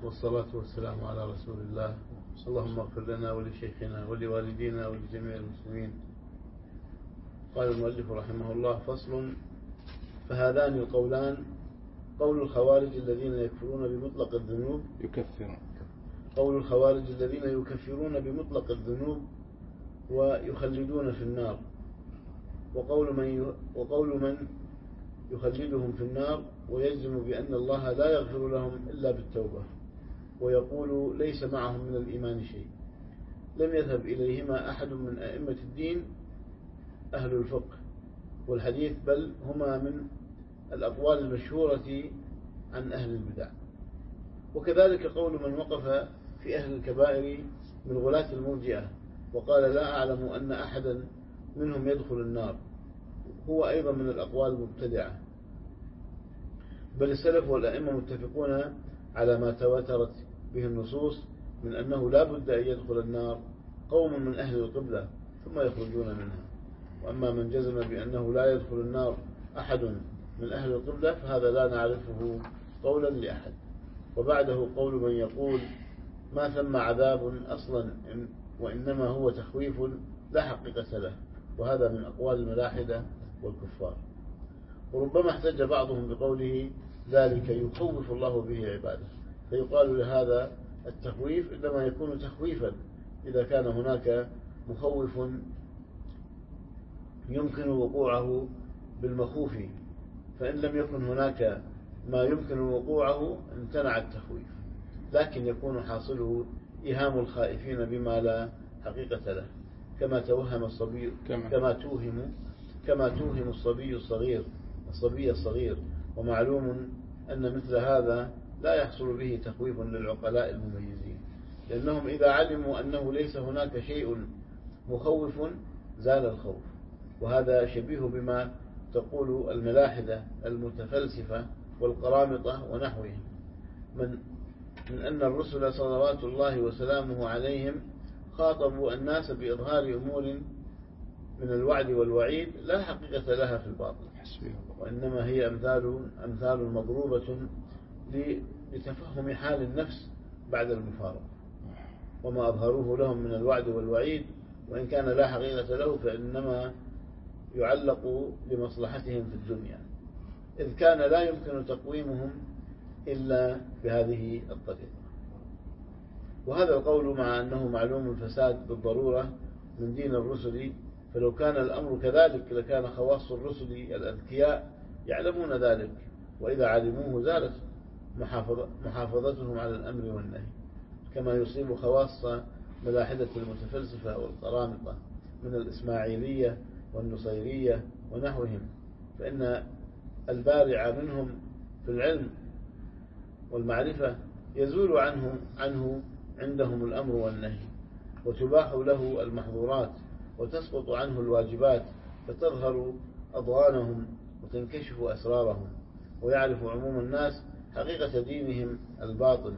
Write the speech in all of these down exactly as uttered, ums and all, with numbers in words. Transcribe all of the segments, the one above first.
والصلاة والسلام على رسول الله. اللهم اغفر لنا ولشيخنا ولوالدينا ولجميع المسلمين. قال المؤلف رحمه الله: فصل. فهذان القولان قول الخوارج الذين يكفرون بمطلق الذنوب يكفرون قول الخوارج الذين يكفرون بمطلق الذنوب ويخلدون في النار، وقول من وقول من يخلدهم في النار ويجزم بأن الله لا يغفر لهم إلا بالتوبة، ويقول ليس معهم من الإيمان شيء. لم يذهب إليهما أحد من أئمة الدين أهل الفقه والحديث، بل هما من الأقوال المشهورة عن أهل البدع. وكذلك قول من وقف في أهل الكبائر من غلاة المرجئة وقال لا أعلم أن أحدا منهم يدخل النار، هو أيضا من الأقوال المبتدعة. بل السلف والأئمة متفقون على ما تواترت به النصوص من أنه لا بد أن يدخل النار قوم من أهل القبلة ثم يخرجون منها. وأما من جزم بأنه لا يدخل النار أحد من أهل القبلة فهذا لا نعرفه قولا لأحد. وبعده قول من يقول ما ثم عذاب أصلا وإنما هو تخويف لا حقيقة له، وهذا من أقوال الملاحدة والكفار. وربما احتج بعضهم بقوله ذلك يخوف الله به عباده، فيقال لهذا التخويف إنما يكون تخويفا إذا كان هناك مخوف يمكن وقوعه بالمخوف، فإن لم يكن هناك ما يمكن وقوعه امتنع التخويف، لكن يكون حاصله إيهام الخائفين بما لا حقيقة له، كما توهم الصبي كما, كما توهم كما توهم الصبي الصغير الصبي الصغير ومعلوم أن مثل هذا لا يحصل به تخويف للعقلاء المميزين، لأنهم إذا علموا أنه ليس هناك شيء مخوف زال الخوف. وهذا شبيه بما تقول الملاحدة المتفلسفة والقرامطة ونحوهم من, من أن الرسل صلوات الله وسلامه عليهم خاطبوا الناس بإظهار أمور من الوعد والوعيد لا حقيقة لها في الباطن، وإنما هي أمثال, أمثال مضروبة لتفهم حال النفس بعد المفارقة. وما أظهروه لهم من الوعد والوعيد وإن كان لا حقيقة له فإنما يعلق لمصلحتهم في الدنيا، إذ كان لا يمكن تقويمهم إلا بهذه الطريقة. وهذا القول مع أنه معلوم الفساد بالضرورة من دين الرسل، فلو كان الأمر كذلك لكان خواص الرسل الأذكياء يعلمون ذلك، وإذا علموه زالت محافظتهم على الأمر والنهي، كما يصيب خواص ملاحدة المتفلسفة والقرامطة من الإسماعيلية والنصيرية ونحوهم، فإن البارع منهم في العلم والمعرفة يزول عنه, عنه عندهم الأمر والنهي، وتباح له المحظورات وتسقط عنه الواجبات، فتظهر أضغانهم وتنكشف أسرارهم، ويعرف عموم الناس حقيقة دينهم الباطن،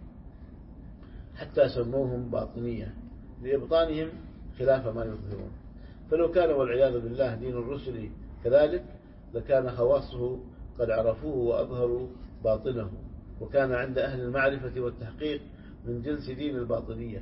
حتى سموهم باطنية لإبطانهم خلاف ما يظهرون. فلو كان والعياذ بالله دين الرسل كذلك لكان خواصه قد عرفوه وأظهروا باطنه، وكان عند أهل المعرفة والتحقيق من جنس دين الباطنية.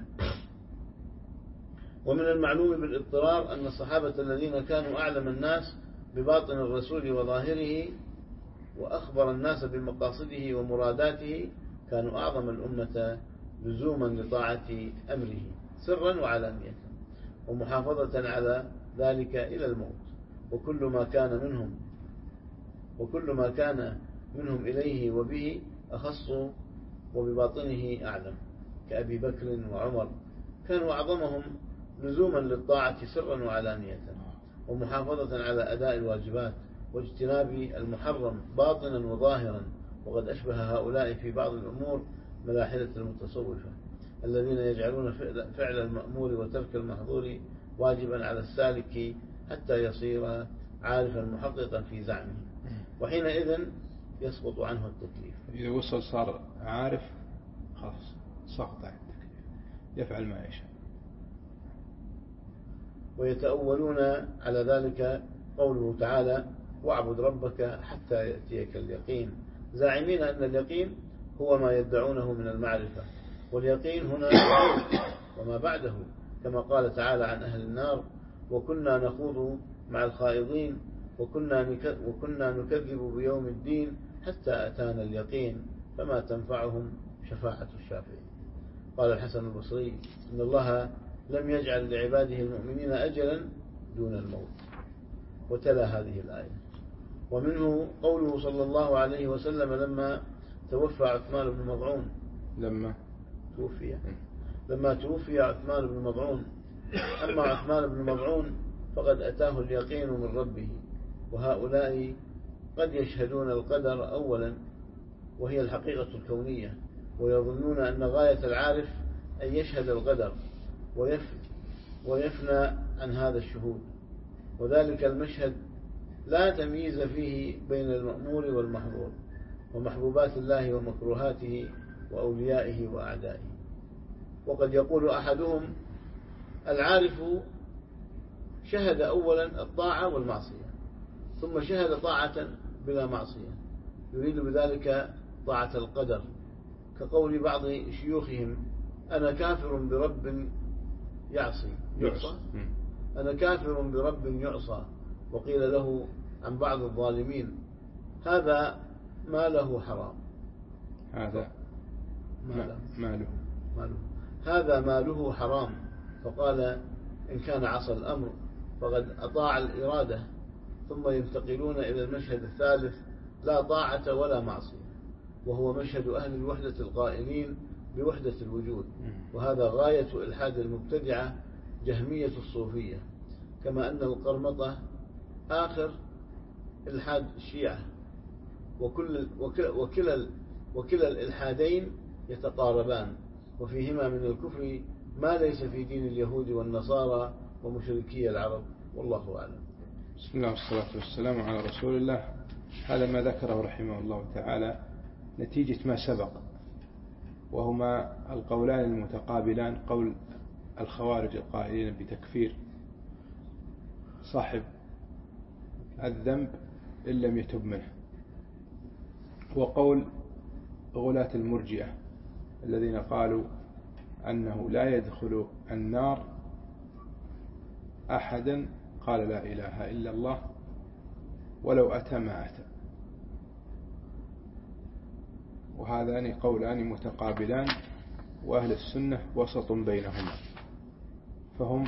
ومن المعلوم بالاضطرار أن الصحابة الذين كانوا أعلم الناس بباطن الرسول وظاهره وأخبر الناس بمقاصده ومراداته كانوا أعظم الأمة لزوما لطاعة أمره سرا وعلانية، ومحافظة على ذلك إلى الموت. وكل ما كان منهم وكل ما كان منهم إليه وبه أخص وبباطنه أعلم، كأبي بكر وعمر كانوا أعظمهم لزوما للطاعة سرا وعلانية، ومحافظة على أداء الواجبات واجتناب المحرم باطنا وظاهرا. وقد أشبه هؤلاء في بعض الأمور ملاحدة المتصوفة الذين يجعلون فعل المأمور وترك المحظور واجبا على السالك حتى يصير عارفا محققا في زعمه، وحينئذ يسقط عنه التكليف. إذا وصل صار عارف خلاص سقط عن التكليف، يفعل ما يشاء. ويتأولون على ذلك قوله تعالى واعبد ربك حتى يأتيك اليقين، زاعمين أن اليقين هو ما يدعونه من المعرفة. واليقين هنا وما بعده، كما قال تعالى عن أهل النار: وكنا نخوض مع الخائضين وكنا وكنا نكذب بيوم الدين حتى أتانا اليقين فما تنفعهم شفاعة الشافعين. قال الحسن البصري: إن الله لم يجعل لعباده المؤمنين أجلا دون الموت. وتلا هذه الآية. ومنه قوله صلى الله عليه وسلم لما توفى عثمان بن مظعون لما توفي لما توفي عثمان بن مظعون: أما عثمان بن مظعون فقد أتاه اليقين من ربه. وهؤلاء قد يشهدون القدر أولا، وهي الحقيقة الكونية، ويظنون أن غاية العارف أن يشهد القدر ويفنى عن هذا الشهود. وذلك المشهد لا تمييز فيه بين المأمور والمحظور، ومحبوبات الله ومكروهاته، وأوليائه وأعدائه. وقد يقول أحدهم: العارف شهد أولا الطاعة والمعصية ثم شهد طاعة بلا معصية، يريد بذلك طاعة القدر، كقول بعض شيوخهم: أنا كافر برب يعصي يعصى أنا كافر برب يعصى. وقيل له عن بعض الظالمين: هذا ماله حرام هذا ماله ماله ماله هذا ماله حرام. فقال: إن كان عصى الأمر فقد أطاع الإرادة. ثم ينتقلون إلى المشهد الثالث: لا طاعة ولا معصية، وهو مشهد أهل الوحدة القائلين بوحدة الوجود. وهذا غاية إلحاد المبتدعة جهمية الصوفية، كما أن القرمطة آخر إلحاد الشيعة. وكل وكلا وكلا الإلحادين يتقاربان، وفيهما من الكفر ما ليس في دين اليهود والنصارى ومشركي العرب. والله أعلم. بسم الله والصلاة والسلام على رسول الله. هذا ما ذكره رحمه الله تعالى نتيجة ما سبق، وهما القولان المتقابلان: قول الخوارج القائلين بتكفير صاحب الذنب إن لم يتب منه، وقول غلاة المرجئة الذين قالوا أنه لا يدخل النار أحدا قال لا إله إلا الله ولو أتى ما أتى. وهذان قولان متقابلان، وأهل السنة وسط بينهما، فهم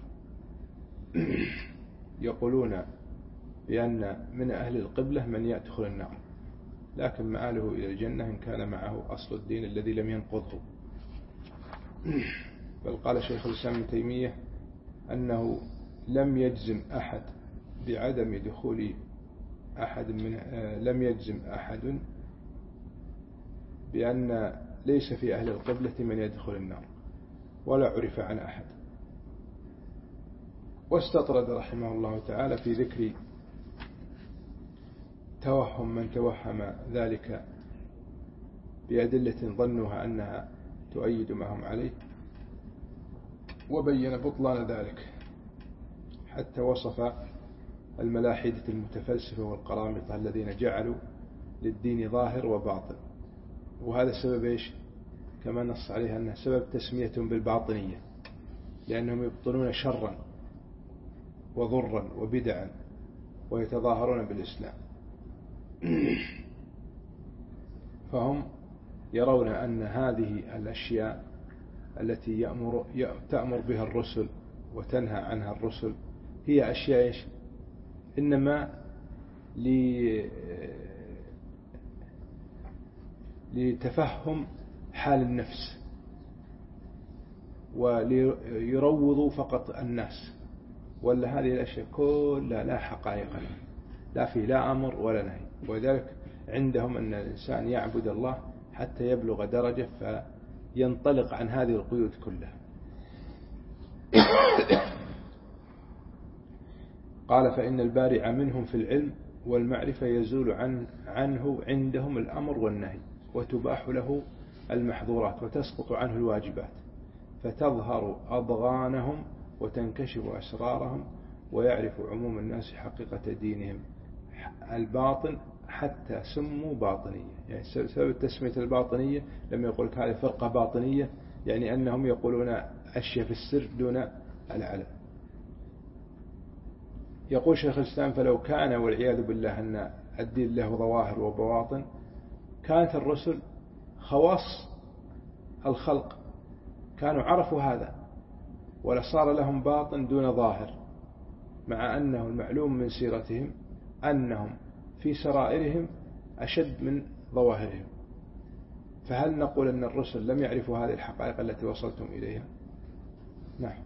يقولون بأن من أهل القبلة من يدخل النار، لكن مآله إلى الجنة إن كان معه أصل الدين الذي لم ينقضه. بل قال شيخ الإسلام ابن تيمية أنه لم يجزم أحد بعدم دخول أحد من لم يجزم أحد بأن ليس في أهل القبلة من يدخل النار، ولا عرف عن أحد. واستطرد رحمه الله تعالى في ذكر توهم من توهم ذلك بأدلة ظنوها أنها تؤيد ما هم عليه، وبين بطلان ذلك، حتى وصف الملاحدة المتفلسفة والقرامطة الذين جعلوا للدين ظاهر وباطن. وهذا سبب إيش؟ كما نص عليها أنه سبب تسميتهم بالباطنية، لأنهم يبطنون شرا وضرا وبدعا ويتظاهرون بالإسلام. فهم يرون أن هذه الأشياء التي يأمر تأمر بها الرسل وتنهى عنها الرسل هي أشياء إيش؟ إنما لتفهم حال النفس، وليروضوا فقط الناس، ولا هذه الأشياء كلها لا حقائق لها، لا في لا أمر ولا نهي. وذلك عندهم أن الإنسان يعبد الله حتى يبلغ درجة فينطلق عن هذه القيود كلها. قال: فإن البارع منهم في العلم والمعرفة يزول عن عنه عندهم الأمر والنهي، وتباح له المحظورات، وتسقط عنه الواجبات، فتظهر أضغانهم وتنكشف أسرارهم، ويعرف عموم الناس حقيقة دينهم الباطن حتى سموا باطنية، يعني سبب تسمية الباطنية لما يقول هذه فرقة باطنية يعني أنهم يقولون أشياء في السر دون العلم. يقول شيخ الإسلام فلو كان والعياذ بالله أن الدين له ظواهر وبواطن كانت الرسل خواص الخلق، كانوا عرفوا هذا ولصار لهم باطن دون ظاهر، مع أنه المعلوم من سيرتهم أنهم في سرائرهم أشد من ظواهرهم. فهل نقول أن الرسل لم يعرفوا هذه الحقائق التي وصلتم إليها؟ نعم.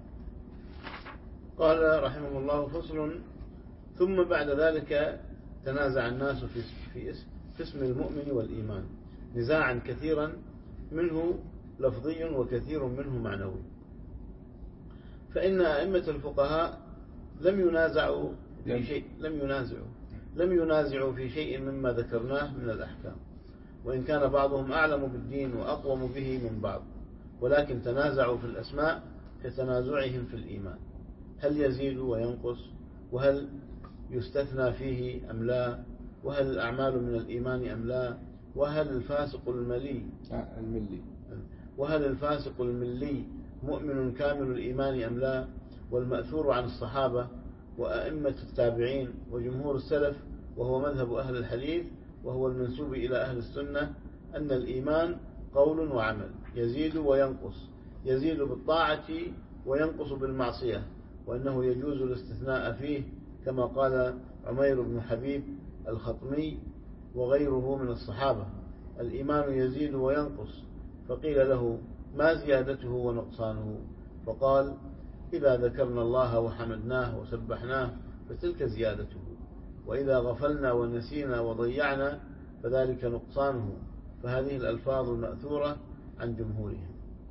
قال رحمه الله فصل: ثم بعد ذلك تنازع الناس في في اسم المؤمن والإيمان نزاعا كثيرا منه لفظي وكثير منه معنوي. فإن أئمة الفقهاء لم ينازعوا في شيء لم ينازعوا لم ينازعوا في شيء مما ذكرناه من الأحكام، وإن كان بعضهم أعلم بالدين وأقوم به من بعض، ولكن تنازعوا في الأسماء كتنازعهم في الإيمان، هل يزيد وينقص، وهل يستثنى فيه أم لا، وهل الأعمال من الإيمان أم لا، وهل الفاسق الملي الملي وهل الفاسق الملي مؤمن كامل الإيمان أم لا. والمأثور عن الصحابة وأئمة التابعين وجمهور السلف وهو مذهب أهل الحديث وهو المنسوب إلى أهل السنة أن الإيمان قول وعمل يزيد وينقص، يزيد بالطاعة وينقص بالمعصية، وأنه يجوز الاستثناء فيه كما قال عمير بن حبيب الخطمي وغيره من الصحابة: الإيمان يزيد وينقص. فقيل له: ما زيادته ونقصانه؟ فقال: إذا ذكرنا الله وحمدناه وسبحناه فتلك زيادته، وإذا غفلنا ونسينا وضيعنا فذلك نقصانه. فهذه الألفاظ المأثورة عن جمهورهم.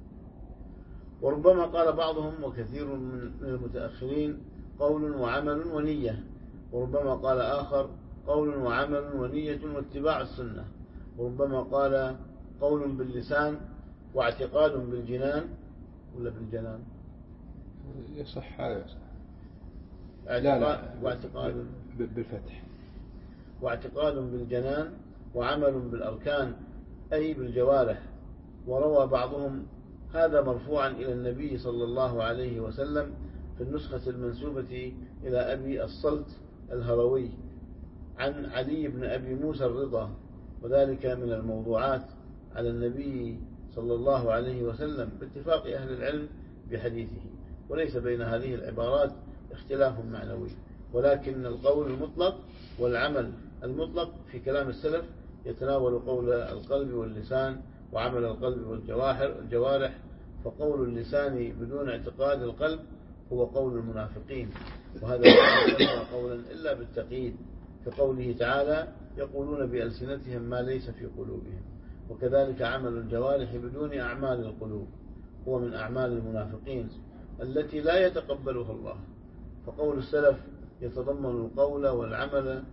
وربما قال بعضهم وكثير من المتأخرين قول وعمل ونية، وربما قال آخر قول وعمل ونية واتباع السنة، وربما قال قول باللسان واعتقاد بالجنان ولا بالجنان يصح هذا يصح لا لا واعتقاد بالفتح واعتقاد بالجنان وعمل بالأركان أي بالجوارح. وروى بعضهم هذا مرفوعا إلى النبي صلى الله عليه وسلم في النسخة المنسوبة إلى أبي الصلت الهروي عن علي بن أبي موسى الرضا، وذلك من الموضوعات على النبي صلى الله عليه وسلم باتفاق أهل العلم بحديثه. وليس بين هذه العبارات اختلاف معنوي، ولكن القول المطلق والعمل المطلق في كلام السلف يتناول قول القلب واللسان وعمل القلب والجوارح. فقول اللسان بدون اعتقاد القلب هو قول المنافقين، وهذا لا يسمى قولا إلا بالتقييد، كقوله تعالى: يقولون بألسنتهم ما ليس في قلوبهم. وكذلك عمل الجوارح بدون أعمال القلوب هو من أعمال المنافقين التي لا يتقبلها الله. فقول السلف يتضمن القول والعمل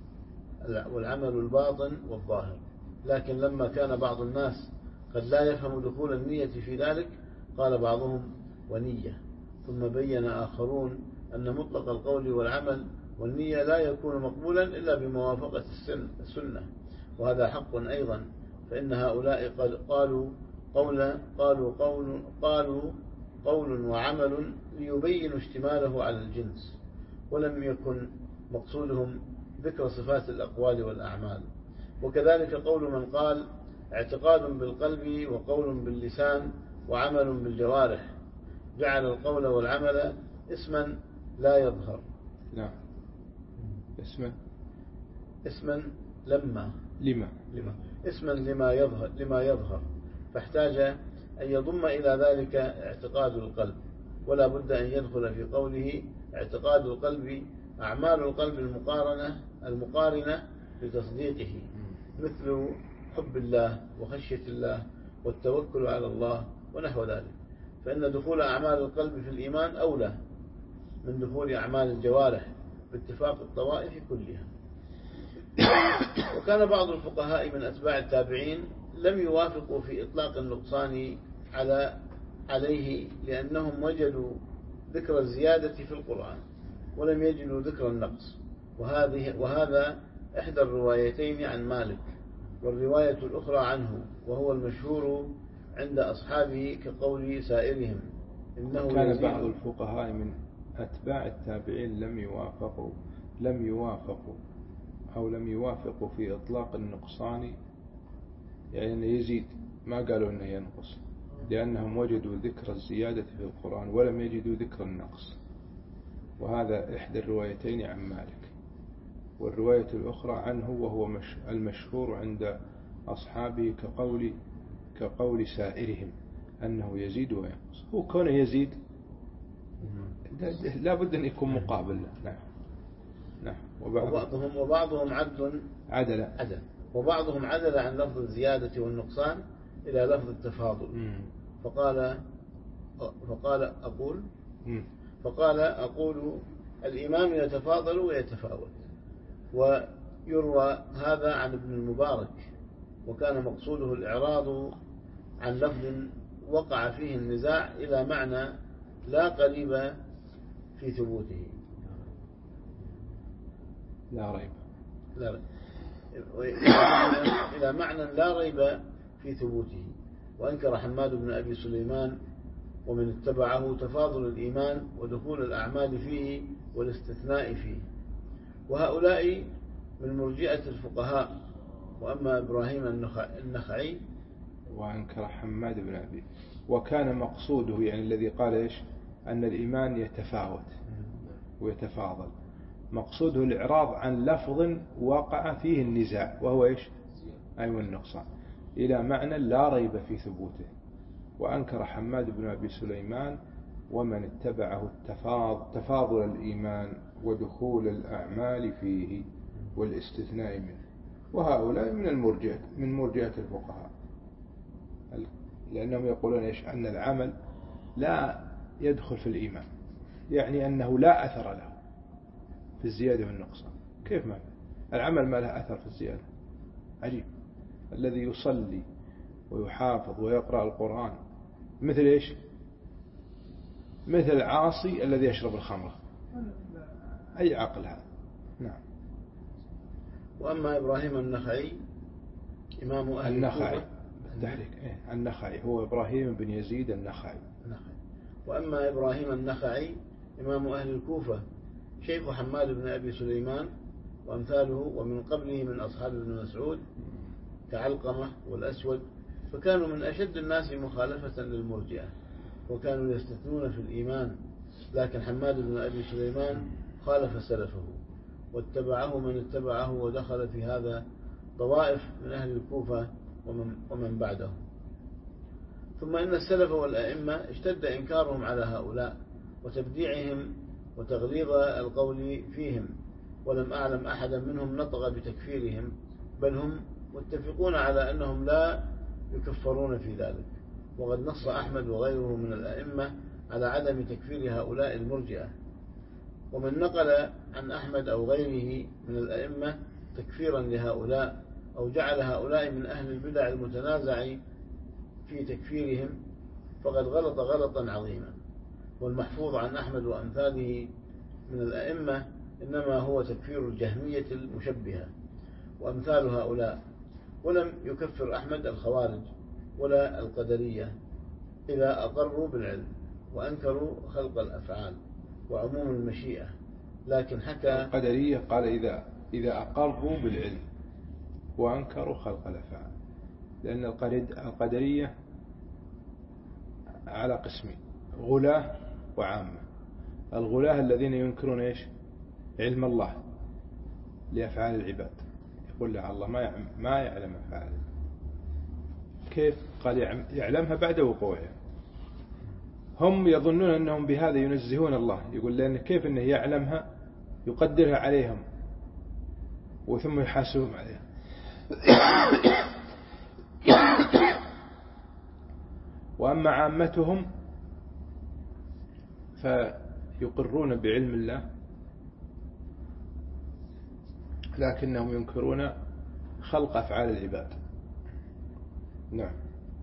والعمل الباطن والظاهر. لكن لما كان بعض الناس قد لا يفهم دخول النية في ذلك قال بعضهم: ونية. ثم بين آخرون أن مطلق القول والعمل والنية لا يكون مقبولا إلا بموافقة السنة، وهذا حق أيضا. فإن هؤلاء قالوا قول قالوا قول قالوا قول وعمل ليبينوا اشتماله على الجنس، ولم يكن مقصودهم ذكر صفات الأقوال والأعمال. وكذلك قول من قال اعتقاد بالقلب وقول باللسان وعمل بالجوارح، جعل القول والعمل اسما لا يظهر. نعم. اسما اسما لما لما لما اسما لما يظهر لما يظهر فاحتاج أن يضم إلى ذلك اعتقاد القلب، ولا بد أن يدخل في قوله اعتقاد القلب أعمال القلب المقارنة المقارنة لتصديقه، مثل حب الله وخشية الله والتوكل على الله ونحو ذلك. فإن دخول أعمال القلب في الإيمان أولى من دخول أعمال الجوارح باتفاق الطوائف كلها. وكان بعض الفقهاء من أتباع التابعين لم يوافقوا في إطلاق النقصان على عليه، لأنهم وجدوا ذكر الزيادة في القرآن ولم يجدوا ذكر النقص، وهذه وهذا إحدى الروايتين عن مالك، والرواية الأخرى عنه، وهو المشهور عند أصحابه كقول سائرهم إنه كان بعض الفقهاء من أتباع التابعين لم يوافقوا لم يوافقوا أو لم يوافقوا في إطلاق النقصان، يعني أنه يزيد، ما قالوا أنه ينقص، لأنهم وجدوا ذكر الزيادة في القرآن ولم يجدوا ذكر النقص. وهذا إحدى الروايتين عن مالك، والرواية الأخرى عنه وهو مش المشهور عند أصحابه كقول كقول سائرهم أنه يزيد وينقص. هو كونه يزيد لا بد أن يكون مقابل. نعم نعم. وبعضهم وبعضهم عدل عدل عدل وبعضهم عدل عن لفظ الزيادة والنقصان إلى لفظ التفاضل. مم. فقال فقال أقول مم. فقال أقول الإمام يتفاضل ويتفاوت. ويروى هذا عن ابن المبارك، وكان مقصوده الإعراض عن لفظ وقع فيه النزاع إلى معنى لا قريب في ثبوته. لا ريب لا ريب. إلى معنى لا ريب في ثبوته. وأنكر حماد بن أبي سليمان ومن اتبعه تفاضل الإيمان ودخول الأعمال فيه والاستثناء فيه. وهؤلاء من مرجئة الفقهاء. وأما إبراهيم النخعي وأنكر حماد بن أبي، وكان مقصوده يعني الذي قال إيش أن الإيمان يتفاوت ويتفاضل، مقصوده الإعراض عن لفظ وقع فيه النزاع وهو إيش أي النقصان، إلى معنى لا ريب في ثبوته. وأنكر حماد بن أبي سليمان ومن اتبعه تفاضل الإيمان ودخول الأعمال فيه والاستثناء منه. وهؤلاء من المرجئة من مرجئة الفقهاء، لأنهم يقولون إيش أن العمل لا يدخل في الإيمان، يعني أنه لا أثر له في الزيادة والنقصان. كيف ما العمل ما له أثر في الزيادة؟ عجيب. الذي يصلي ويحافظ ويقرأ القرآن مثل إيش مثل العاصي الذي يشرب الخمر. أي عقل هذا؟ نعم. وأما إبراهيم النخعي إمام أهل النخعي بالتحريك إيه النخعي هو إبراهيم بن يزيد النخعي. النخعي. وأما إبراهيم النخعي إمام أهل الكوفة شيخ حماد بن أبي سليمان وأمثاله، ومن قبله من أصحاب ابن مسعود كعلقمة والأسود، فكانوا من أشد الناس مخالفة للمرجئة، وكانوا يستثنون في الإيمان. لكن حماد بن أبي سليمان خالف سلفه واتبعه من اتبعه، ودخل في هذا طوائف من أهل الكوفة ومن, ومن بعدهم. ثم إن السلف والأئمة اشتد إنكارهم على هؤلاء وتبديعهم وتغليظ القول فيهم، ولم أعلم أحدا منهم نطق بتكفيرهم، بل هم متفقون على أنهم لا يكفرون في ذلك. وقد نص أحمد وغيره من الأئمة على عدم تكفير هؤلاء المرجئة. ومن نقل عن أحمد أو غيره من الأئمة تكفيرا لهؤلاء أو جعل هؤلاء من أهل البدع المتنازع في تكفيرهم فقد غلط غلطا عظيما. والمحفوظ عن أحمد وأمثاله من الأئمة إنما هو تكفير الجهمية المشبهة وأمثال هؤلاء. ولم يكفر أحمد الخوارج ولا القدرية إذا أقروا بالعلم وأنكروا خلق الأفعال وعموم المشيئة، لكن حكى القدرية قال إذا إذا أقروا بالعلم وأنكروا خلق الأفعال، لأن القدرية على قسمين: غلاة وعامة. الغلاة الذين ينكرون إيش علم الله لأفعال العباد، يقول له الله ما ما يعلم أفعال. كيف؟ قال يعلمها بعد وقوعها. هم يظنون أنهم بهذا ينزهون الله، يقول لأن كيف أنه يعلمها يقدرها عليهم وثم يحاسبهم عليها. وأما عامتهم فيقرون بعلم الله لكنهم ينكرون خلق أفعال العباد. نعم.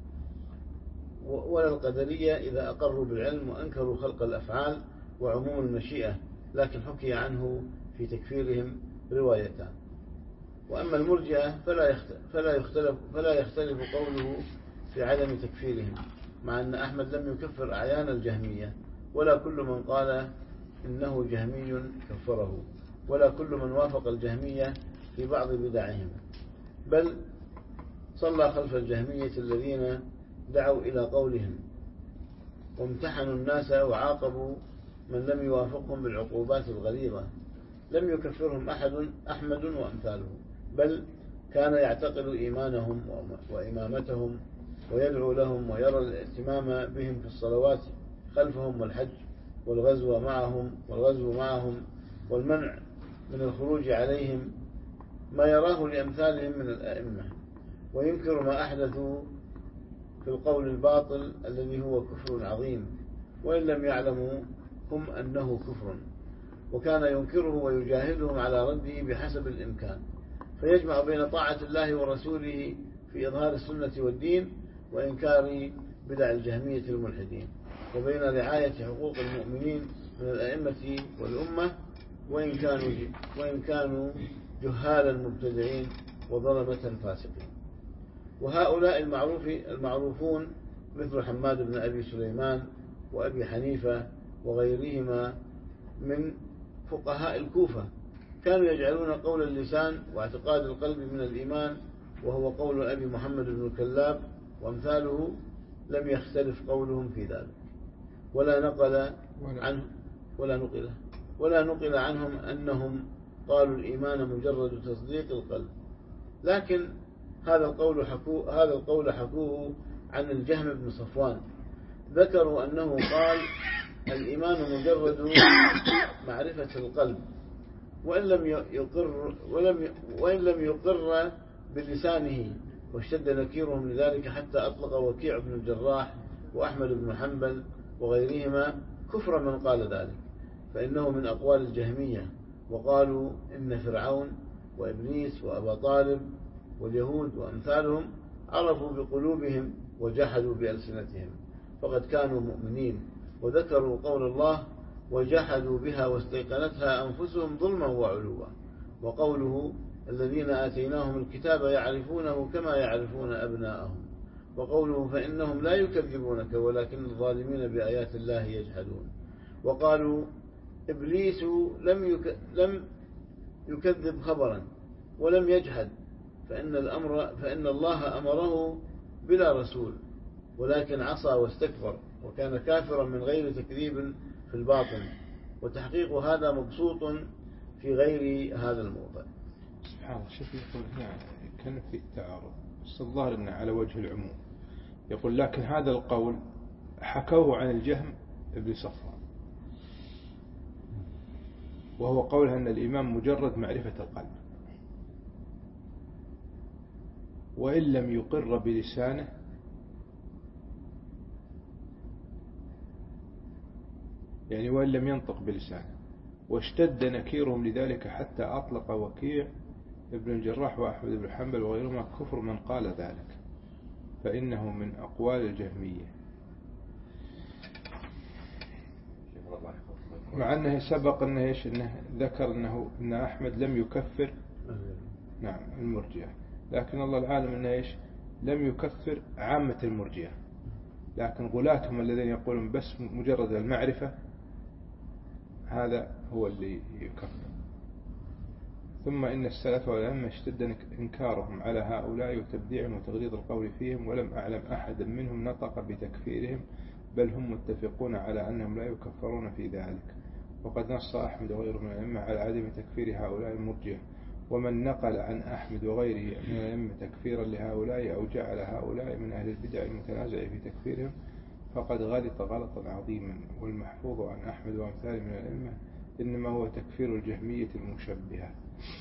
ولا القدرية إذا أقروا بالعلم وأنكروا خلق الأفعال وعموم المشيئة، لكن حكي عنه في تكفيرهم روايتان. وأما المرجئة فلا يختلف, فلا يختلف, فلا يختلف قوله في عدم تكفيرهم، مع أن أحمد لم يكفر أعيان الجهمية، ولا كل من قال إنه جهمي كفره، ولا كل من وافق الجهمية في بعض بدعهم، بل صلى خلف الجهمية الذين دعوا إلى قولهم وامتحنوا الناس وعاقبوا من لم يوافقهم بالعقوبات الغليظة. لم يكفرهم أحد أحمد وأمثاله، بل كان يعتقد إيمانهم وإمامتهم ويدعو لهم ويرى الاهتمام بهم في الصلوات خلفهم والحج والغزو معهم والغزو معهم والمنع من الخروج عليهم ما يراه لأمثالهم من الأئمة، وينكر ما أحدثوا في القول الباطل الذي هو كفر عظيم، وإن لم يعلموا هم أنه كفر، وكان ينكره ويجاهدهم على رده بحسب الإمكان، فيجمع بين طاعة الله ورسوله في إظهار السنة والدين وإنكار بدع الجهمية الملحدين، وبين رعاية حقوق المؤمنين من الأئمة والأمة وإن كانوا, وإن كانوا جهالا مبتدعين وظلمة فاسقين. وهؤلاء المعروف المعروفون مثل حماد بن أبي سليمان وأبي حنيفة وغيرهما من فقهاء الكوفة كانوا يجعلون قول اللسان واعتقاد القلب من الإيمان، وهو قول أبي محمد بن الكلاب وأمثاله، لم يختلف قولهم في ذلك، ولا نقل عنه ولا نقل ولا نقل عنهم أنهم قالوا الإيمان مجرد تصديق القلب. لكن هذا القول حكوه هذا القول حكوه عن الجهم بن صفوان، ذكروا أنه قال الإيمان مجرد معرفة القلب، وإن لم يقر ولم وإن لم يقر بلسانه، واشتد نكيرهم لذلك حتى أطلق وكيع بن الجراح وأحمد بن حنبل وغيرهما كفر من قال ذلك، فإنه من أقوال الجهمية، وقالوا إن فرعون وإبليس وأبا طالب واليهود وأمثالهم عرفوا بقلوبهم وجحدوا بألسنتهم فقد كانوا مؤمنين، وذكروا قول الله وجحدوا بها واستيقنتها أنفسهم ظلما وعلوا، وقوله الذين آتيناهم الكتاب يعرفونه كما يعرفون أبناءهم، وقوله فإنهم لا يكذبونك ولكن الظالمين بآيات الله يجحدون، وقالوا إبليس لم يك... لم يكذب خبرا ولم يجحد، فإن الأمر فإن الله أمره بلا رسول، ولكن عصى واستكبر وكان كافرا من غير تكذيب في الباطن، وتحقيق هذا مبسوط في غير هذا الموضع. سبحان الله. شوف يقول هنا كان في تعارض، بس الظاهر أنه على وجه العموم. يقول لكن هذا القول حكوه عن الجهم ابن صفوان، وهو قوله أن الإيمان مجرد معرفة القلب، وإن لم يقر بلسانه يعني وإن لم ينطق بلسانه، واشتد نكيرهم لذلك حتى أطلق وكيع ابن الجراح وأحمد بن حنبل وغيرهما كفر من قال ذلك، فإنه من أقوال الجهمية، مع أنه سبق أنه, إيش أنه ذكر أنه أن أحمد لم يكفر نعم المرجئة، لكن الله العالم أنه إيش لم يكفر عامة المرجئة، لكن غلاتهم الذين يقولون بس مجرد المعرفة هذا هو اللي يكفر. ثم إن السلف والأئمة اشتد إنكارهم على هؤلاء وتبديعهم وتغليظ القول فيهم، ولم أعلم أحد منهم نطق بتكفيرهم، بل هم متفقون على أنهم لا يكفرون في ذلك. وقد نص أحمد وغيره من الأئمة على عدم تكفير هؤلاء المرجئة، ومن نقل عن أحمد وغيره من الأئمة تكفيرا لهؤلاء أو جعل هؤلاء من أهل البدع المتنازع في تكفيرهم فقد غلط غلطا عظيما. والمحفوظ عن أحمد وأمثاله من الأئمة إنما هو تكفير الجهمية المشبهة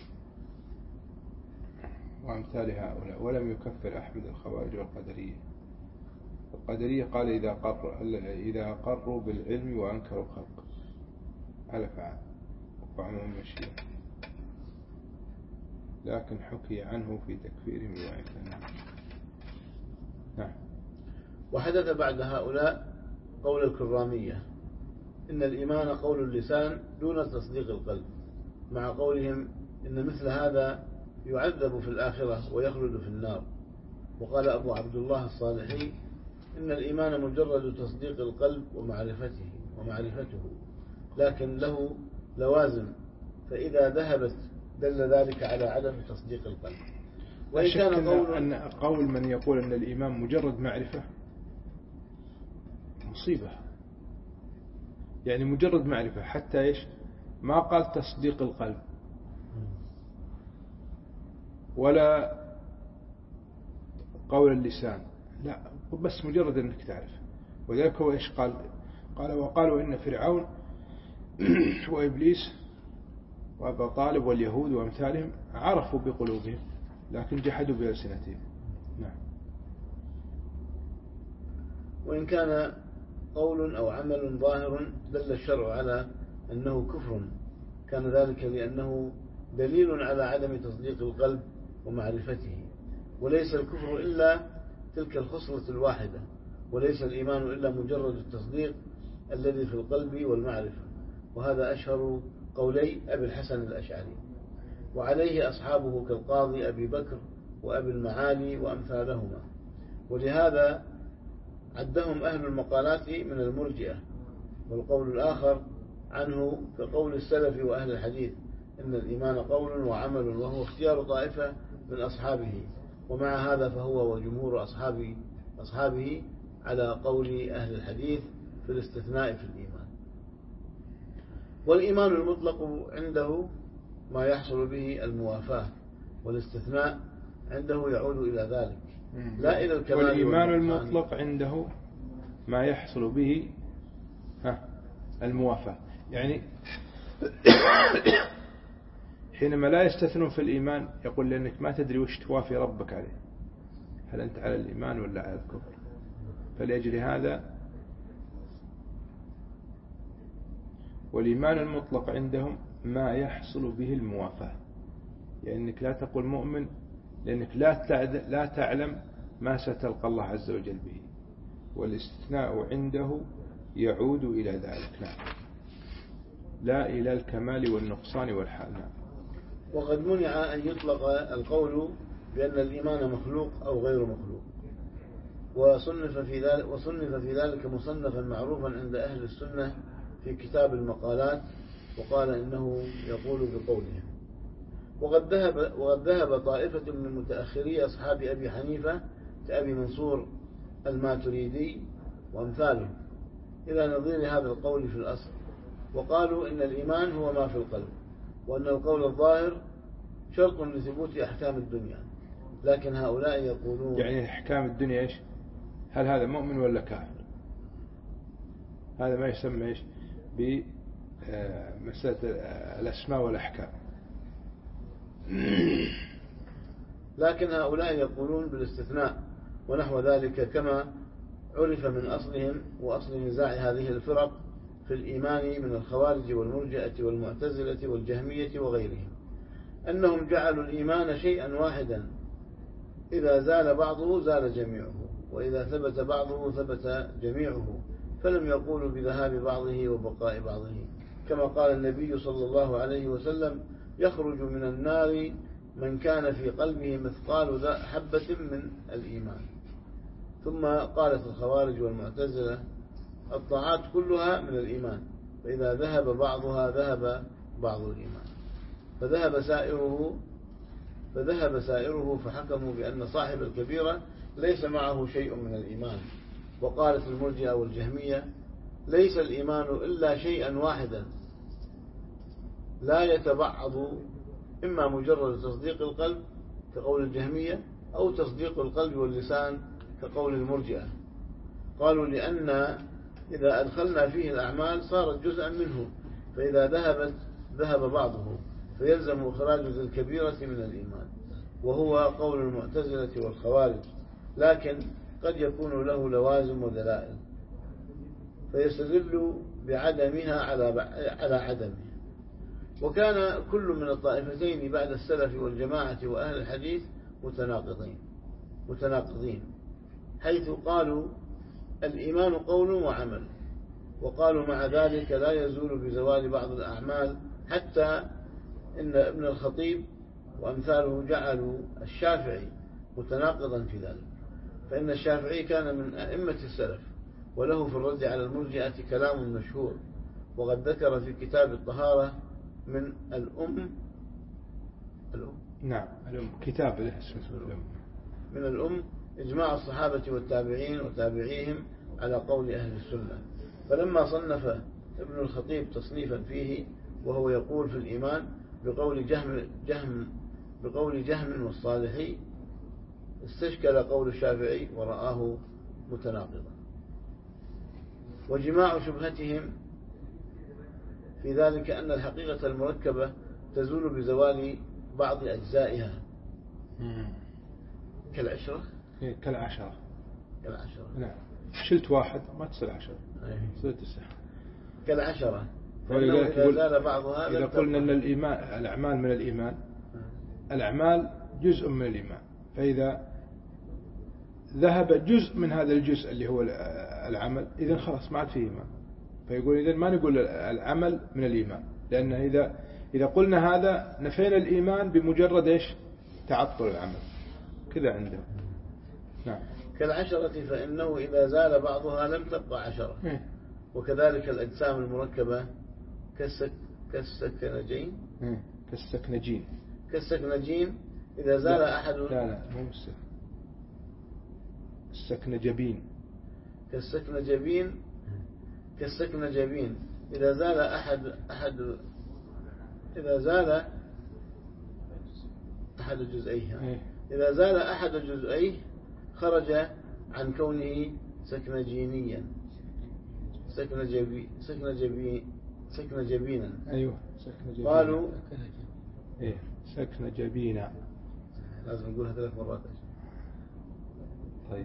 وأمثال هؤلاء، ولم يكفر أحمد الخوارج والقدرية. القدرية قال إذا قر إذا قروا بالعلم وأنكروا الخلق على فعل وعموم المشيئة، لكن حكي عنه في تكفيرهم وإعلانهم. نعم. وحدث بعد هؤلاء قول الكرامية إن الإيمان قول اللسان دون تصديق القلب، مع قولهم إن مثل هذا يعذب في الآخرة ويخلد في النار. وقال أبو عبد الله الصالحي إن الإيمان مجرد تصديق القلب ومعرفته ومعرفته لكن له لوازم، فإذا ذهبت دل ذلك على عدم تصديق القلب. وإن كان قول أن قول من يقول أن الإيمان مجرد معرفة مصيبة، يعني مجرد معرفة حتى إيش ما قال تصديق القلب ولا قول اللسان، لا بس مجرد أنك تعرف. وذلك هو إيش قال قال وقالوا إن فرعون وإبليس وأبا طالب واليهود وأمثالهم عرفوا بقلوبهم لكن جحدوا بألسنتهم. نعم. وإن كان قول أو عمل ظاهر دل الشرع على أنه كفر، كان ذلك لأنه دليل على عدم تصديق القلب ومعرفته، وليس الكفر إلا تلك الخصلة الواحدة، وليس الإيمان إلا مجرد التصديق الذي في القلب والمعرفة. وهذا أشهر قولي أبي الحسن الأشعري، وعليه أصحابه كالقاضي أبي بكر وأبي المعالي وأمثالهما. ولهذا عدهم أهل المقالات من المرجئة. والقول الآخر عنه كقول السلف وأهل الحديث إن الإيمان قول وعمل، وهو اختيار طائفة من أصحابه، ومع هذا فهو وجمهور أصحابه, أصحابه على قول أهل الحديث في الاستثناء في الإيمان. والإيمان المطلق عنده ما يحصل به الموافاة، والاستثناء عنده يعود إلى ذلك لا إلى الكمال. والإيمان المطلق عنده ما يحصل به ها الموافاة، يعني حينما لا يستثنون في الإيمان يقول لأنك ما تدري وش توافي ربك عليه، هل أنت على الإيمان ولا على الكفر. فلأجل هذا والإيمان المطلق عندهم ما يحصل به الموافاة، يعني أنك لا تقول مؤمن لأنك لا لا تعلم ما ستلقى الله عز وجل به، والاستثناء عنده يعود إلى ذلك. نعم. لا إلى الكمال والنقصان والحال. نعم. وقد منع أن يطلق القول بأن الإيمان مخلوق أو غير مخلوق، وصنف في ذلك, وصنف في ذلك مصنفا معروفا عند أهل السنة في كتاب المقالات، وقال إنه يقول بقوله. وقد ذهب, وقد ذهب طائفة من متأخري أصحاب أبي حنيفة كأبي منصور الماتريدي وأمثاله إلى نظير هذا القول في الأصل، وقالوا إن الإيمان هو ما في القلب، وأن القول الظاهر شرط لثبوت أحكام الدنيا. لكن هؤلاء يقولون يعني أحكام الدنيا إيش؟ هل هذا مؤمن ولا كافر؟ هذا ما يسمى إيش بمسألة الأسماء والأحكام. لكن هؤلاء يقولون بالاستثناء ونحو ذلك، كما عرف من أصلهم وأصل نزاع هذه الفرق في الإيمان من الخوارج والمرجئة والمعتزلة والجهمية وغيرهم، أنهم جعلوا الإيمان شيئا واحدا، إذا زال بعضه زال جميعه، وإذا ثبت بعضه ثبت جميعه، فلم يقولوا بذهاب بعضه وبقاء بعضه، كما قال النبي صلى الله عليه وسلم يخرج من النار من كان في قلبه مثقال حبة من الإيمان. ثم قالت الخوارج والمعتزلة الطاعات كلها من الإيمان، فإذا ذهب بعضها ذهب بعض الإيمان، فذهب سائره فذهب سائره فحكموا بأن صاحب الكبيرة ليس معه شيء من الإيمان. وقالت المرجئة والجهمية ليس الإيمان إلا شيئا واحدا لا يتبعض، إما مجرد تصديق القلب كقول الجهمية، أو تصديق القلب واللسان كقول المرجئة. قالوا لأن إذا أدخلنا فيه الأعمال صارت جزءا منه، فإذا ذهبت ذهب بعضه، فيلزم إخراج ذي الكبيرة من الإيمان، وهو قول المعتزلة والخوارج، لكن قد يكون له لوازم ودلائل فيستدل بعدمها على عدمها. وكان كل من الطائفتين بعد السلف والجماعة وأهل الحديث متناقضين متناقضين حيث قالوا الإيمان قول وعمل، وقالوا مع ذلك لا يزول بزوال بعض الأعمال، حتى إن ابن الخطيب وأمثاله جعلوا الشافعي متناقضا في ذلك، فإن الشافعي كان من أئمة السلف، وله في الرد على المرجئة كلام مشهور، وقد ذكر في كتاب الطهارة من الأم الأم نعم الأم كتاب له اسمه الأم من الأم إجماع الصحابة والتابعين وتابعيهم على قول أهل السنة. فلما صنف ابن الخطيب تصنيفا فيه وهو يقول في الإيمان بقول جهم, جهم بقول جهم والصالحي استشكل قول الشافعي ورآه متناقضا. وجماع شبهتهم في ذلك أن الحقيقة المركبة تزول بزوال بعض أجزائها كالعشرة كالعشرة كالعشرة نعم شلت واحد ما تصير عشرة تصير تسعة كالعشرة. إذا زال بعضها إذا قلنا أن الإيمان الأعمال من الإيمان، الأعمال جزء من الإيمان، فإذا ذهب جزء من هذا الجزء اللي هو العمل إذن خلاص ما عاد فيه إيمان. فيقول إذن ما نقول العمل من الإيمان، لأن إذا إذا قلنا هذا نفينا الإيمان بمجرد إيش تعطل العمل كذا عنده. نعم كالعشرة فإنه إذا زال بعضها لم تبقى عشرة. إيه؟ وكذلك الأجسام المركبة كالسك كالسكنجين إيه؟ كالسكنجين كالسكنجين إذا زال لا. أحد لا لا مو السكنجبين كالسكنجبين كالسكنجبين إذا زال أحد أحد إذا زال أحد جزئيه إيه؟ إذا زال أحد جزئيه خرج عن كونه سكنجينيا سكنجبي سكنجبي سكنجبينا. أيوه سكنجبينا. قالوا إيه سكنجبينا لازم نقولها ثلاث مرات. طيب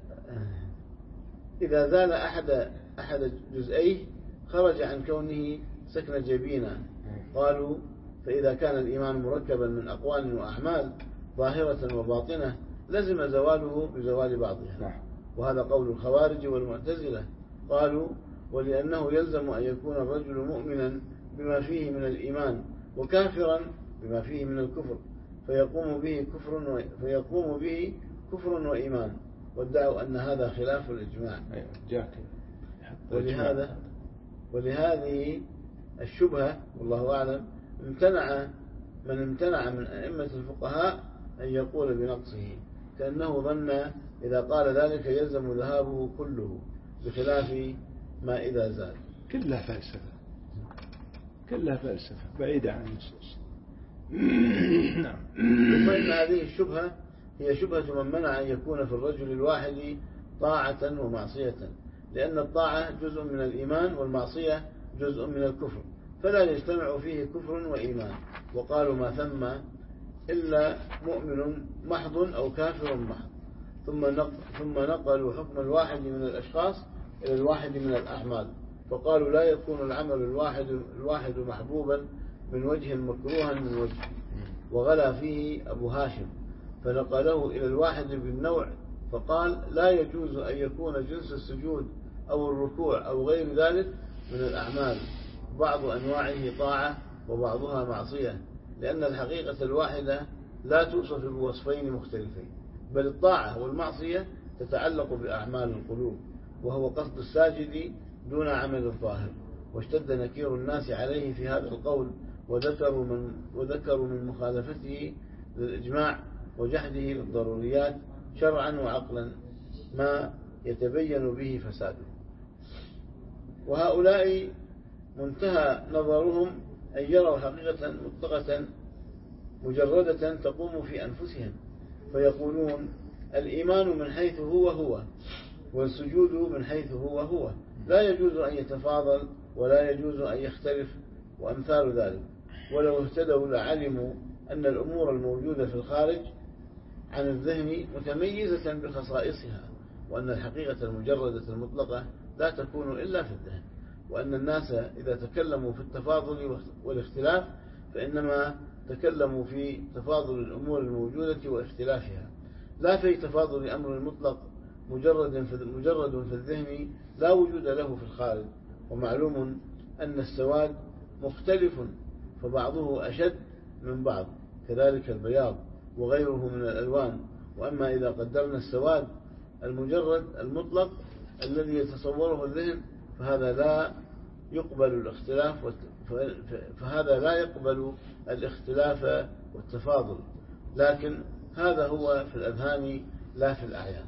إذا زال أحد أحد جزئيه خرج عن كونه سكنجبينا. قالوا فإذا كان الإيمان مركبا من أقوال وأعمال ظاهرة وباطنة لزم زواله بزوال بعضها. وهذا قول الخوارج والمعتزلة. قالوا ولأنه يلزم أن يكون الرجل مؤمنا بما فيه من الإيمان وكافرا بما فيه من الكفر فيقوم به كفر و... فيقوم به كفر وإيمان، وادعوا أن هذا خلاف الإجماع. ولهذا ولهذه الشبهة والله أعلم امتنع من امتنع من أئمة الفقهاء أن يقول بنقصه، كأنه ظن إذا قال ذلك يلزم ذهابه كله بخلاف ما إذا زال. كلها فلسفة كلها فلسفة بعيدة عن النصوص. نعم. ثم إن هذه الشبهة هي شبهة من منع أن يكون في الرجل الواحد طاعة ومعصية، لأن الطاعة جزء من الإيمان والمعصية جزء من الكفر، فلا يجتمع فيه كفر وإيمان. وقالوا ما ثم إلا مؤمن محض أو كافر محض. ثم ثم نقلوا حكم الواحد من الأشخاص إلى الواحد من الأعمال، فقالوا لا يكون العمل الواحد الواحد محبوبا من وجه مكروها من وجه. وغلا فيه أبو هاشم فنقله إلى الواحد بالنوع، فقال لا يجوز أن يكون جنس السجود أو الركوع أو غير ذلك من الأعمال بعض أنواعه طاعة وبعضها معصية، لأن الحقيقة الواحدة لا توصف بوصفين مختلفين، بل الطاعة والمعصية تتعلق بأعمال القلوب، وهو قصد الساجد دون عمل الظاهر. واشتد نكير الناس عليه في هذا القول، وذكروا من, وذكروا من مخالفته للإجماع وجحده للضروريات شرعا وعقلا ما يتبين به فساده. وهؤلاء منتهى نظرهم أن يروا حقيقة مطلقة مجردة تقوم في أنفسهم، فيقولون الإيمان من حيث هو هو، والسجود من حيث هو هو، لا يجوز أن يتفاضل ولا يجوز أن يختلف وأمثال ذلك. ولو اهتدوا لعلموا أن الأمور الموجودة في الخارج عن الذهن متميزة بخصائصها، وأن الحقيقة المجردة المطلقة لا تكون إلا في الذهن، وأن الناس إذا تكلموا في التفاضل والاختلاف فإنما تكلموا في تفاضل الأمور الموجودة واختلافها، لا في تفاضل أمر المطلق مجرد في مجرد في الذهن لا وجود له في الخارج. ومعلوم أن السواد مختلف فبعضه أشد من بعض، كذلك البياض وغيره من الألوان. وأما إذا قدرنا السواد المجرد المطلق الذي يتصوره الذهن فهذا لا يقبل الاختلاف فهذا لا يقبل الاختلاف والتفاضل، لكن هذا هو في الأذهان لا في الأعيان.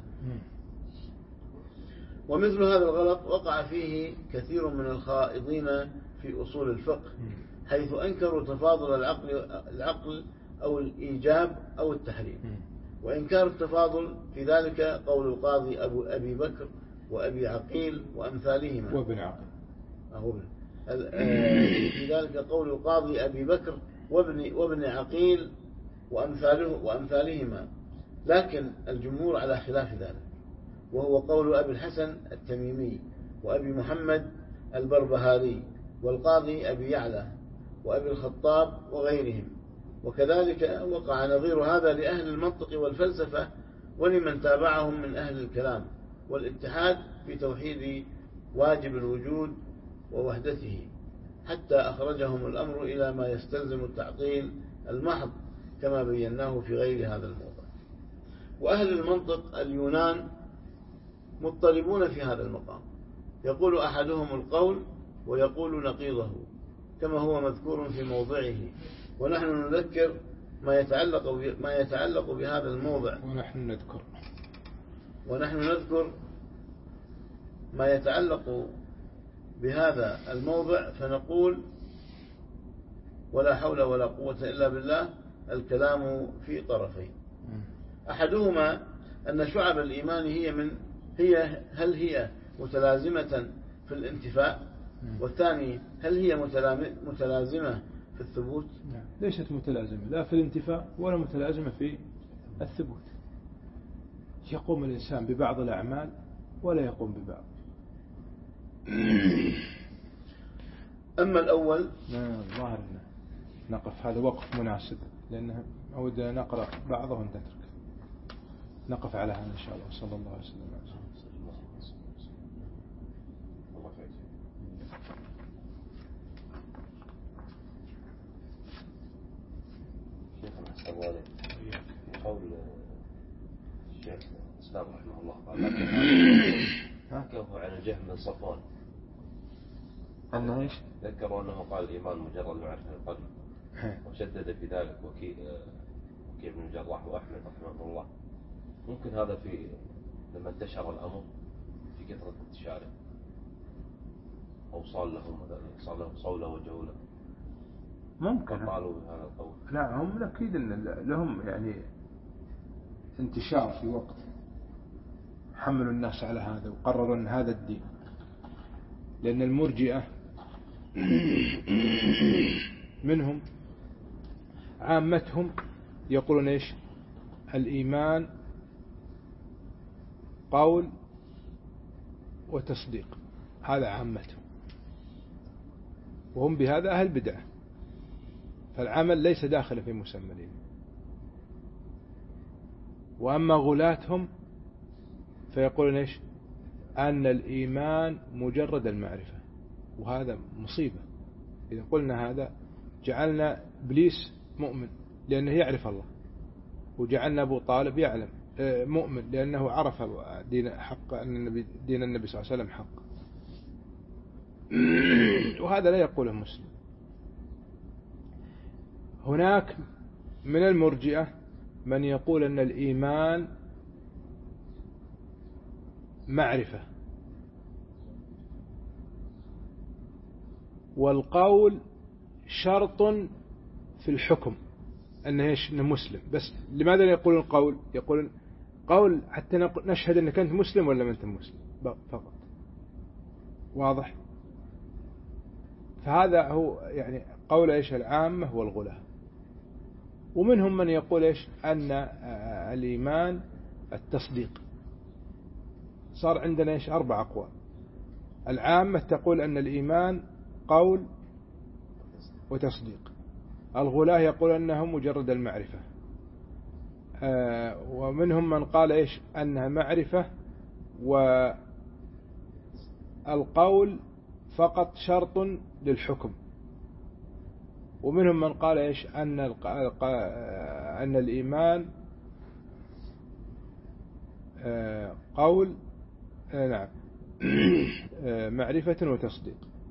ومثل هذا الغلط وقع فيه كثير من الخائضين في أصول الفقه، حيث أنكروا تفاضل العقل, العقل أو الإيجاب أو التحريم. وإنكار التفاضل في ذلك قول القاضي أبو أبي بكر وأبي عقيل وأمثالهما وابن عقيل في ذلك قول القاضي أبي بكر وابن, وابن عقيل وأمثاله وأمثالهما، لكن الجمهور على خلاف ذلك، وهو قول أبي الحسن التميمي وأبي محمد البربهاري والقاضي أبي يعلى وأبي الخطاب وغيرهم. وكذلك وقع نظير هذا لأهل المنطق والفلسفة ولمن تابعهم من أهل الكلام والاتحاد في توحيد واجب الوجود ووحدته، حتى أخرجهم الأمر إلى ما يستلزم التعطيل المحض كما بيناه في غير هذا الموضع. وأهل المنطق اليونان مضطربون في هذا المقام، يقول أحدهم القول ويقول نقيضه كما هو مذكور في موضعه، ونحن نذكر ما يتعلق ما يتعلق بهذا الموضع ونحن نذكر ونحن نذكر ما يتعلق بهذا الموضع فنقول ولا حول ولا قوة إلا بالله. الكلام في طرفين، أحدهما أن شعب الإيمان هي من هي هل هي متلازمة في الانتفاء، والثاني هل هي متلازمة في الثبوت. ليست متلازمة لا في الانتفاء ولا متلازمة في الثبوت. يقوم الإنسان ببعض الأعمال ولا يقوم ببعض. أما الأول ظاهر نقف، هذا وقف مناسب لأنه أود نقرأ بعضه ونترك. نقف على هذا إن شاء الله. صلى الله عليه وسلم. قول الشيخ الإسلام رحمه الله قال حكاه عن الجهم بن صفوان أنه إيش؟ ذكروا أنه قال الإيمان مجرد معرفة القلب، وشدد في ذلك وكيع وكيع بن الجراح وأحمد رحمه الله. ممكن هذا في لما انتشر الأمر في كثرة انتشاره أو صار لهم صار لهم صولة وجولة ممكن قالوا بهذا القول. لا هم أكيد أن لهم يعني انتشار في وقت حملوا الناس على هذا وقرروا أن هذا الدين، لأن المرجئة منهم عامتهم يقولون إيش؟ الإيمان قول وتصديق، هذا عامتهم، وهم بهذا أهل بدعة، فالعمل ليس داخل في مسمى الإيمان. وأما غلاتهم فيقولون إيش؟ أن الإيمان مجرد المعرفة، وهذا مصيبة. إذا قلنا هذا جعلنا إبليس مؤمن لأنه يعرف الله، وجعلنا أبو طالب يعلم مؤمن لأنه عرف دين حق، أن دين النبي صلى الله عليه وسلم حق، وهذا لا يقوله مسلم. هناك من المرجئة من يقول أن الإيمان معرفة، والقول شرط في الحكم أنه إيش؟ أنه مسلم. بس لماذا يقولون قول؟ يقولون قول حتى نشهد أنك أنت مسلم ولا ما أنت مسلم فقط. واضح؟ فهذا هو يعني قول إيش؟ العامة والغلاة. ومنهم من يقول إيش؟ أن الإيمان التصديق. صار عندنا إيش؟ أربع أقوال. العامة تقول أن الإيمان قول وتصديق. الغلاة يقول أنه مجرد المعرفة. آه ومنهم من قال إيش؟ أنها معرفة والقول فقط شرط للحكم. ومنهم من قال إيش أن أن الإيمان قول نعم معرفة وتصديق.